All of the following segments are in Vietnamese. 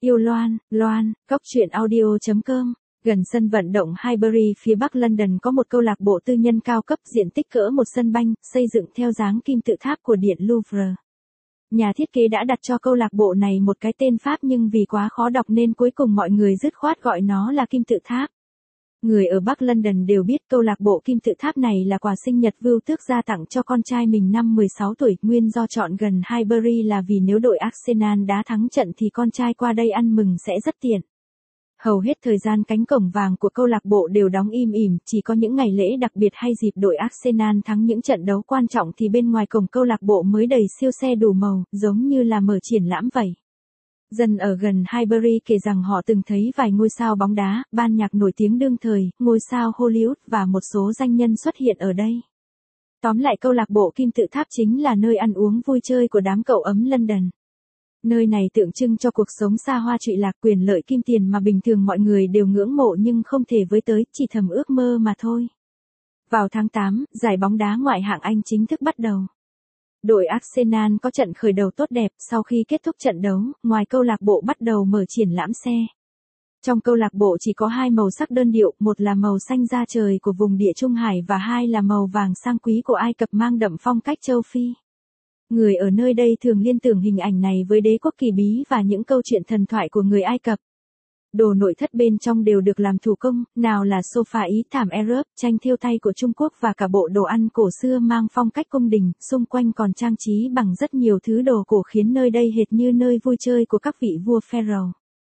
Yêu Loan, Loan, Cóc truyện audio.com. Gần sân vận động Highbury phía bắc London có một câu lạc bộ tư nhân cao cấp diện tích cỡ một sân banh, xây dựng theo dáng kim tự tháp của Điện Louvre. Nhà thiết kế đã đặt cho câu lạc bộ này một cái tên Pháp nhưng vì quá khó đọc nên cuối cùng mọi người dứt khoát gọi nó là kim tự tháp. Người ở Bắc London đều biết câu lạc bộ kim tự tháp này là quà sinh nhật Vưu Tước gia tặng cho con trai mình năm 16 tuổi. Nguyên do chọn gần Highbury là vì nếu đội Arsenal đá thắng trận thì con trai qua đây ăn mừng sẽ rất tiện. Hầu hết thời gian cánh cổng vàng của câu lạc bộ đều đóng im ỉm, chỉ có những ngày lễ đặc biệt hay dịp đội Arsenal thắng những trận đấu quan trọng thì bên ngoài cổng câu lạc bộ mới đầy siêu xe đủ màu, giống như là mở triển lãm vậy. Dân ở gần Highbury kể rằng họ từng thấy vài ngôi sao bóng đá, ban nhạc nổi tiếng đương thời, ngôi sao Hollywood và một số danh nhân xuất hiện ở đây. Tóm lại câu lạc bộ kim tự tháp chính là nơi ăn uống vui chơi của đám cậu ấm London. Nơi này tượng trưng cho cuộc sống xa hoa trụy lạc, quyền lợi kim tiền mà bình thường mọi người đều ngưỡng mộ nhưng không thể với tới, chỉ thầm ước mơ mà thôi. Vào tháng 8, giải bóng đá ngoại hạng Anh chính thức bắt đầu. Đội Arsenal có trận khởi đầu tốt đẹp, sau khi kết thúc trận đấu, ngoài câu lạc bộ bắt đầu mở triển lãm xe. Trong câu lạc bộ chỉ có hai màu sắc đơn điệu, một là màu xanh da trời của vùng Địa Trung Hải và hai là màu vàng sang quý của Ai Cập mang đậm phong cách châu Phi. Người ở nơi đây thường liên tưởng hình ảnh này với đế quốc kỳ bí và những câu chuyện thần thoại của người Ai Cập. Đồ nội thất bên trong đều được làm thủ công, nào là sofa Ý, thảm Arab, tranh thêu tay của Trung Quốc và cả bộ đồ ăn cổ xưa mang phong cách cung đình, xung quanh còn trang trí bằng rất nhiều thứ đồ cổ khiến nơi đây hệt như nơi vui chơi của các vị vua Pharaoh.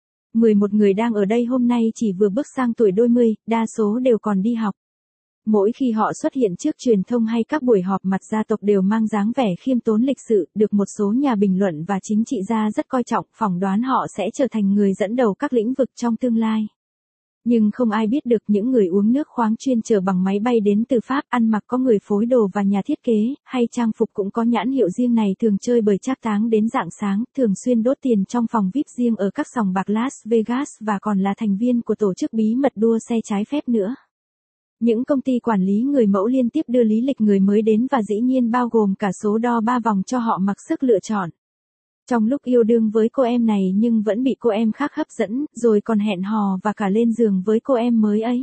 11 người đang ở đây hôm nay chỉ vừa bước sang tuổi đôi mươi, đa số đều còn đi học. Mỗi khi họ xuất hiện trước truyền thông hay các buổi họp mặt gia tộc đều mang dáng vẻ khiêm tốn lịch sự, được một số nhà bình luận và chính trị gia rất coi trọng, phỏng đoán họ sẽ trở thành người dẫn đầu các lĩnh vực trong tương lai. Nhưng không ai biết được những người uống nước khoáng chuyên chở bằng máy bay đến từ Pháp, ăn mặc có người phối đồ và nhà thiết kế, hay trang phục cũng có nhãn hiệu riêng này thường chơi bời trác táng đến rạng sáng, thường xuyên đốt tiền trong phòng VIP riêng ở các sòng bạc Las Vegas và còn là thành viên của tổ chức bí mật đua xe trái phép nữa. Những công ty quản lý người mẫu liên tiếp đưa lý lịch người mới đến và dĩ nhiên bao gồm cả số đo 3 vòng cho họ mặc sức lựa chọn. Trong lúc yêu đương với cô em này nhưng vẫn bị cô em khác hấp dẫn, rồi còn hẹn hò và cả lên giường với cô em mới ấy.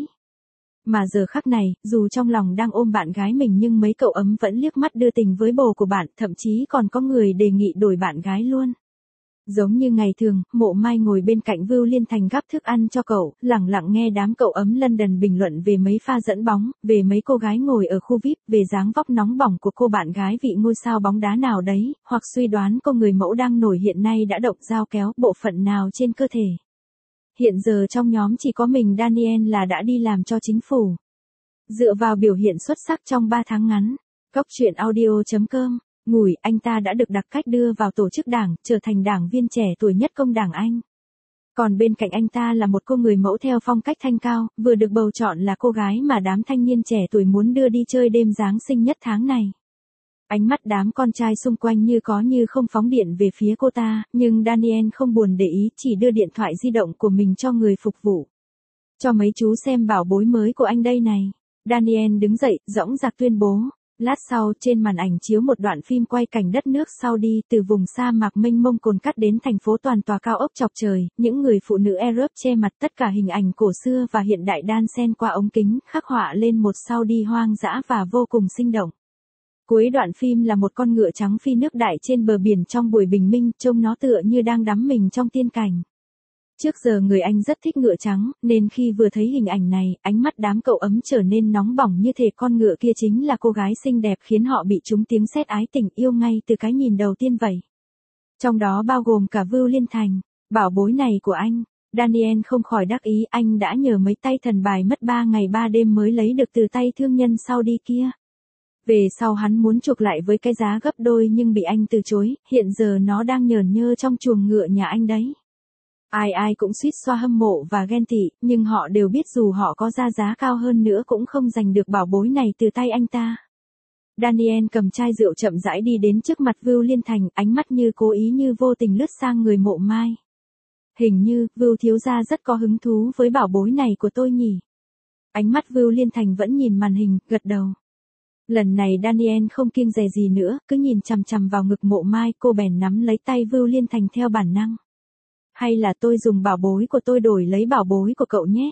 Mà giờ khắc này, dù trong lòng đang ôm bạn gái mình nhưng mấy cậu ấm vẫn liếc mắt đưa tình với bồ của bạn, thậm chí còn có người đề nghị đổi bạn gái luôn. Giống như ngày thường, Mộ Mai ngồi bên cạnh Vưu Liên Thành gắp thức ăn cho cậu, lẳng lặng nghe đám cậu ấm London bình luận về mấy pha dẫn bóng, về mấy cô gái ngồi ở khu VIP, về dáng vóc nóng bỏng của cô bạn gái vị ngôi sao bóng đá nào đấy, hoặc suy đoán cô người mẫu đang nổi hiện nay đã động dao kéo bộ phận nào trên cơ thể. Hiện giờ trong nhóm chỉ có mình Daniel là đã đi làm cho chính phủ. Dựa vào biểu hiện xuất sắc trong 3 tháng ngắn, Cóc truyện audio.com. Ngủi, anh ta đã được đặc cách đưa vào tổ chức đảng, trở thành đảng viên trẻ tuổi nhất công đảng Anh. Còn bên cạnh anh ta là một cô người mẫu theo phong cách thanh cao, vừa được bầu chọn là cô gái mà đám thanh niên trẻ tuổi muốn đưa đi chơi đêm Giáng sinh nhất tháng này. Ánh mắt đám con trai xung quanh như có như không phóng điện về phía cô ta, nhưng Daniel không buồn để ý, chỉ đưa điện thoại di động của mình cho người phục vụ. Cho mấy chú xem bảo bối mới của anh đây này. Daniel đứng dậy, dõng dạc tuyên bố. Lát sau, trên màn ảnh chiếu một đoạn phim quay cảnh đất nước Saudi, từ vùng sa mạc mênh mông cồn cắt đến thành phố toàn tòa cao ốc chọc trời, những người phụ nữ Arab che mặt, tất cả hình ảnh cổ xưa và hiện đại đan xen qua ống kính, khắc họa lên một Saudi hoang dã và vô cùng sinh động. Cuối đoạn phim là một con ngựa trắng phi nước đại trên bờ biển trong buổi bình minh, trông nó tựa như đang đắm mình trong tiên cảnh. Trước giờ người Anh rất thích ngựa trắng, nên khi vừa thấy hình ảnh này, ánh mắt đám cậu ấm trở nên nóng bỏng như thể con ngựa kia chính là cô gái xinh đẹp khiến họ bị trúng tiếng sét ái tình yêu ngay từ cái nhìn đầu tiên vậy. Trong đó bao gồm cả Vưu Liên Thành, bảo bối này của anh. Daniel không khỏi đắc ý, anh đã nhờ mấy tay thần bài mất 3 ngày 3 đêm mới lấy được từ tay thương nhân Saudi kia. Về sau hắn muốn chuộc lại với cái giá gấp đôi nhưng bị anh từ chối, hiện giờ nó đang nhờn nhơ trong chuồng ngựa nhà anh đấy. Ai ai cũng suýt xoa hâm mộ và ghen tị, nhưng họ đều biết dù họ có ra giá cao hơn nữa cũng không giành được bảo bối này từ tay anh ta. Daniel cầm chai rượu chậm rãi đi đến trước mặt Vưu Liên Thành, ánh mắt như cố ý như vô tình lướt sang người Mộ Mai. Hình như, Vưu thiếu gia rất có hứng thú với bảo bối này của tôi nhỉ. Ánh mắt Vưu Liên Thành vẫn nhìn màn hình, gật đầu. Lần này Daniel không kiêng dè gì nữa, cứ nhìn chằm chằm vào ngực Mộ Mai, cô bèn nắm lấy tay Vưu Liên Thành theo bản năng. Hay là tôi dùng bảo bối của tôi đổi lấy bảo bối của cậu nhé.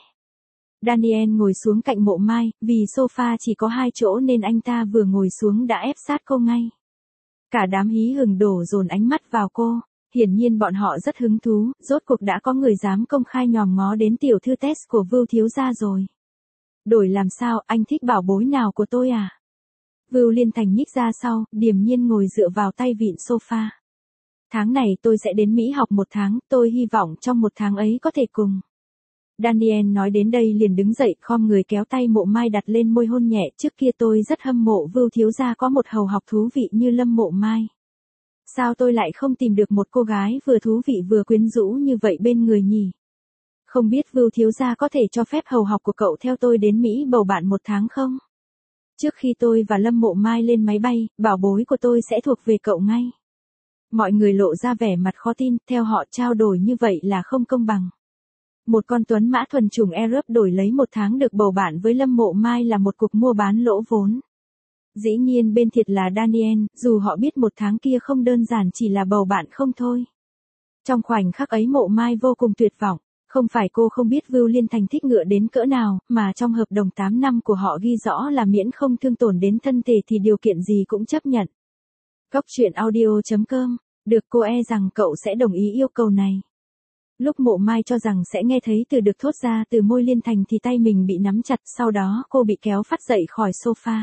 Daniel ngồi xuống cạnh Mộ Mai, vì sofa chỉ có 2 chỗ nên anh ta vừa ngồi xuống đã ép sát cô ngay. Cả đám hí hửng đổ dồn ánh mắt vào cô, hiển nhiên bọn họ rất hứng thú, rốt cuộc đã có người dám công khai nhòm ngó đến tiểu thư test của Vưu thiếu gia rồi. Đổi làm sao, anh thích bảo bối nào của tôi à? Vưu Liên Thành nhích ra sau, điềm nhiên ngồi dựa vào tay vịn sofa. Tháng này tôi sẽ đến Mỹ học 1 tháng, tôi hy vọng trong 1 tháng ấy có thể cùng. Daniel nói đến đây liền đứng dậy, khom người kéo tay Mộ Mai đặt lên môi hôn nhẹ. Trước kia tôi rất hâm mộ Vưu thiếu gia có một hầu học thú vị như Lâm Mộ Mai. Sao tôi lại không tìm được một cô gái vừa thú vị vừa quyến rũ như vậy bên người nhỉ? Không biết Vưu thiếu gia có thể cho phép hầu học của cậu theo tôi đến Mỹ bầu bạn 1 tháng không? Trước khi tôi và Lâm Mộ Mai lên máy bay, bảo bối của tôi sẽ thuộc về cậu ngay. Mọi người lộ ra vẻ mặt khó tin, theo họ trao đổi như vậy là không công bằng. Một con tuấn mã thuần chủng Arab đổi lấy 1 tháng được bầu bạn với Lâm Mộ Mai là một cuộc mua bán lỗ vốn. Dĩ nhiên bên thiệt là Daniel, dù họ biết 1 tháng kia không đơn giản chỉ là bầu bạn không thôi. Trong khoảnh khắc ấy Mộ Mai vô cùng tuyệt vọng, không phải cô không biết Vưu Liên Thành thích ngựa đến cỡ nào, mà trong hợp đồng 8 năm của họ ghi rõ là miễn không thương tổn đến thân thể thì điều kiện gì cũng chấp nhận. Cóc truyện audio.com, được cô e rằng cậu sẽ đồng ý yêu cầu này. Lúc Mộ Mai cho rằng sẽ nghe thấy từ được thốt ra từ môi Liên Thành thì tay mình bị nắm chặt, sau đó cô bị kéo phắt dậy khỏi sofa.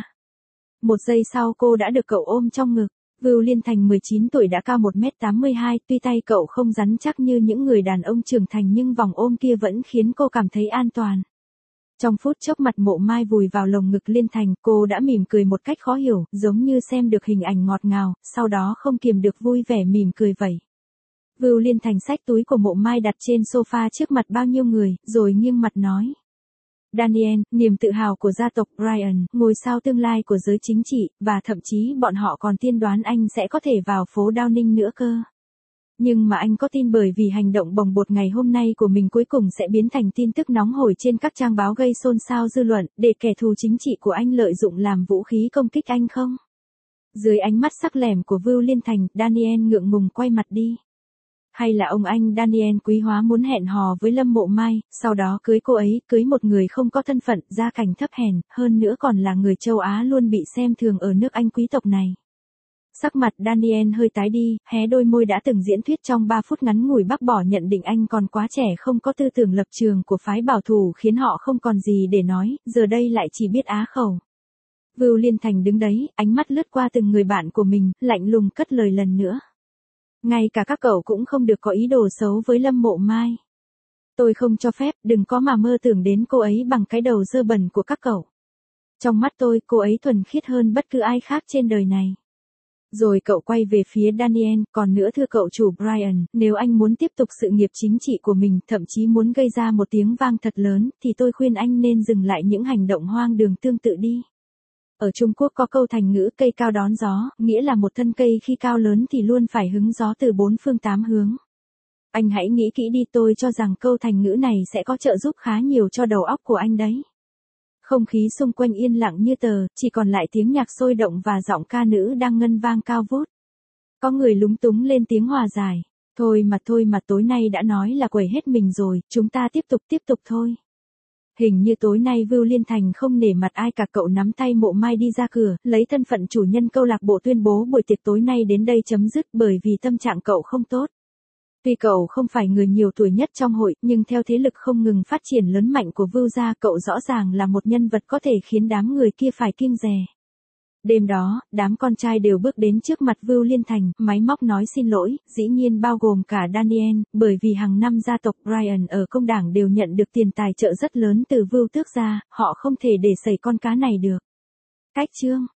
1 giây sau cô đã được cậu ôm trong ngực. Vưu Liên Thành 19 tuổi đã cao 1m82, tuy tay cậu không rắn chắc như những người đàn ông trưởng thành nhưng vòng ôm kia vẫn khiến cô cảm thấy an toàn. Trong phút chốc mặt Mộ Mai vùi vào lồng ngực Liên Thành, cô đã mỉm cười một cách khó hiểu, giống như xem được hình ảnh ngọt ngào, sau đó không kiềm được vui vẻ mỉm cười vẩy. Vưu Liên Thành xách túi của Mộ Mai đặt trên sofa trước mặt bao nhiêu người, rồi nghiêng mặt nói. Daniel, niềm tự hào của gia tộc Brian, ngôi sao tương lai của giới chính trị, và thậm chí bọn họ còn tiên đoán anh sẽ có thể vào phố Downing nữa cơ. Nhưng mà anh có tin bởi vì hành động bồng bột ngày hôm nay của mình cuối cùng sẽ biến thành tin tức nóng hổi trên các trang báo gây xôn xao dư luận, để kẻ thù chính trị của anh lợi dụng làm vũ khí công kích anh không? Dưới ánh mắt sắc lẻm của Vưu Liên Thành, Daniel ngượng ngùng quay mặt đi. Hay là ông anh Daniel quý hóa muốn hẹn hò với Lâm Mộ Mai, sau đó cưới cô ấy, cưới một người không có thân phận, gia cảnh thấp hèn, hơn nữa còn là người châu Á luôn bị xem thường ở nước Anh quý tộc này. Sắc mặt Daniel hơi tái đi, hé đôi môi đã từng diễn thuyết trong 3 phút ngắn ngủi bác bỏ nhận định anh còn quá trẻ không có tư tưởng lập trường của phái bảo thủ khiến họ không còn gì để nói, giờ đây lại chỉ biết á khẩu. Vưu Liên Thành đứng đấy, ánh mắt lướt qua từng người bạn của mình, lạnh lùng cất lời lần nữa. Ngay cả các cậu cũng không được có ý đồ xấu với Lâm Mộ Mai. Tôi không cho phép, đừng có mà mơ tưởng đến cô ấy bằng cái đầu dơ bẩn của các cậu. Trong mắt tôi, cô ấy thuần khiết hơn bất cứ ai khác trên đời này. Rồi cậu quay về phía Daniel, còn nữa thưa cậu chủ Brian, nếu anh muốn tiếp tục sự nghiệp chính trị của mình, thậm chí muốn gây ra một tiếng vang thật lớn, thì tôi khuyên anh nên dừng lại những hành động hoang đường tương tự đi. Ở Trung Quốc có câu thành ngữ cây cao đón gió, nghĩa là một thân cây khi cao lớn thì luôn phải hứng gió từ 4 phương 8 hướng. Anh hãy nghĩ kỹ đi, tôi cho rằng câu thành ngữ này sẽ có trợ giúp khá nhiều cho đầu óc của anh đấy. Không khí xung quanh yên lặng như tờ, chỉ còn lại tiếng nhạc sôi động và giọng ca nữ đang ngân vang cao vút. Có người lúng túng lên tiếng hòa giải. Thôi mà tối nay đã nói là quẩy hết mình rồi, chúng ta tiếp tục thôi. Hình như tối nay Vưu Liên Thành không nể mặt ai cả, cậu nắm tay Mộ Mai đi ra cửa, lấy thân phận chủ nhân câu lạc bộ tuyên bố buổi tiệc tối nay đến đây chấm dứt bởi vì tâm trạng cậu không tốt. Tuy cậu không phải người nhiều tuổi nhất trong hội, nhưng theo thế lực không ngừng phát triển lớn mạnh của Vưu gia, cậu rõ ràng là một nhân vật có thể khiến đám người kia phải kiêng dè. Đêm đó, đám con trai đều bước đến trước mặt Vưu Liên Thành, máy móc nói xin lỗi, dĩ nhiên bao gồm cả Daniel, bởi vì hàng năm gia tộc Brian ở công đảng đều nhận được tiền tài trợ rất lớn từ Vưu tước gia, họ không thể để xảy con cá này được. Cách chương